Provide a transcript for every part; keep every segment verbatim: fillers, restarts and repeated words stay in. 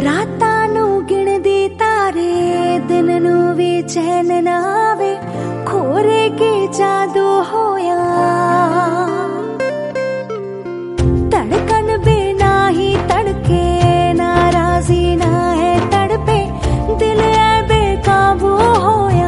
रातां नूं गिणदी तारे दिन नूं वी चैन ना आवे खोरे के जादू होया धड़कन बिना ही तड़के नाराजी ना है तड़पे दिल है बेकाबू होया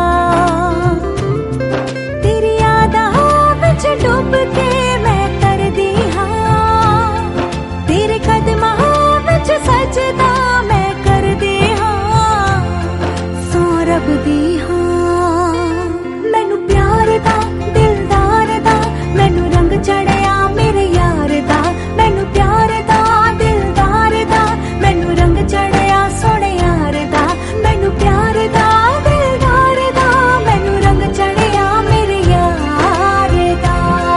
तेरी यादां विच डुब के मैं करदी हां तेरे कदमां विच सजदा मैं करदी हां सौ रब दी हां मैनू प्यार दा दिलदार दा मैनू रंग चढ़िया मेरे यार दा मैनू प्यार दा दिलदार दा मैनू रंग चढ़िया सोने यार दा मैनू प्यार दा दिलदार दा मैनू रंग चढ़िया मेरे यार दा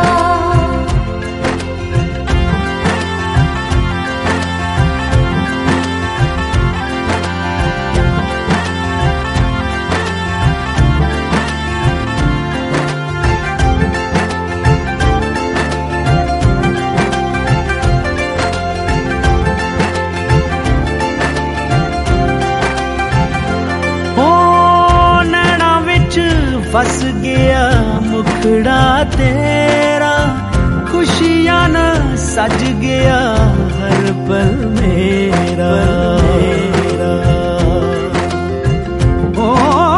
फस गया मुखड़ा तेरा खुशियां न सज गया हर पल मेरा ओ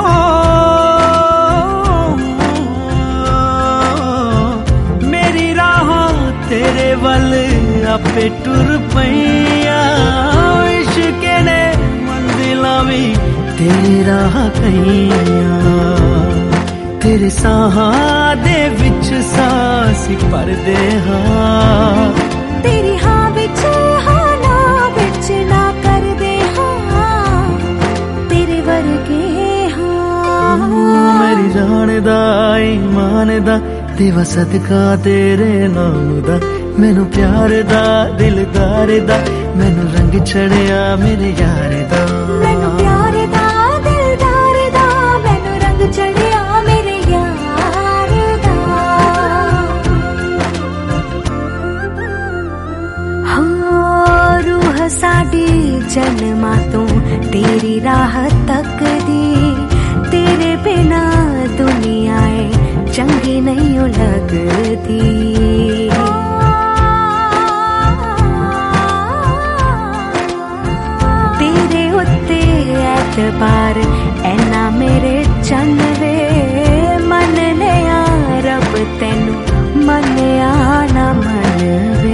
मेरी राहों तेरे वल आपे टुर पईया इश्क ने मंजिलां भी तेरी राह कईया तेरे साहां दे विच सांसी भरदे हां तेरी हां विच हां ना विच ना करदे हां तेरे वर्गे हां मेरी जान दा ईमान दा देवा सदका तेरे नाम दा मैनू प्यार दा दिलदार दा मैनू रंग चढ़िया मेरे यार दा मैनू प्यार दा दिलदार दा मैनू रंग चढ़िया मेरे यार दा हाँ रूह साडी जन्मां तों तेरी राह तकदी तेरे बिना दुनिया चंगी नहीं लगदी तेरे उत्ते एतबार ऐना मेरे चन वे मन लिया रब तेनू मनिया ना मन वे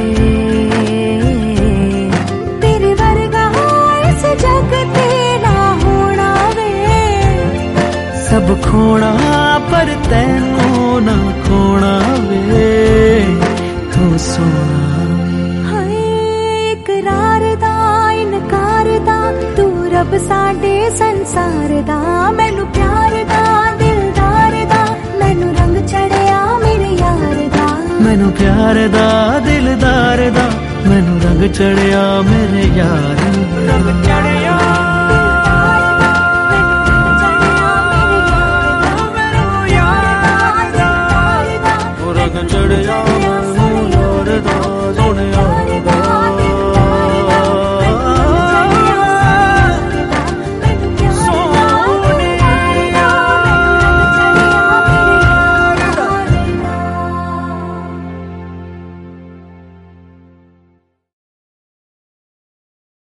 तेरे वर्गा इस जग ते ना होना वे सब खोना पर तैनू ना खोना वे तू सोना हाय इकरार दा इनकार दा तू रब साडे संसार दा मैनू प्यार दा दिलदार दा मैनू रंग चढ़िया मेरे यार दा मैनू प्यार दा दिलदार दा मैनू रंग चढ़िया मेरे यार रंग चढ़िया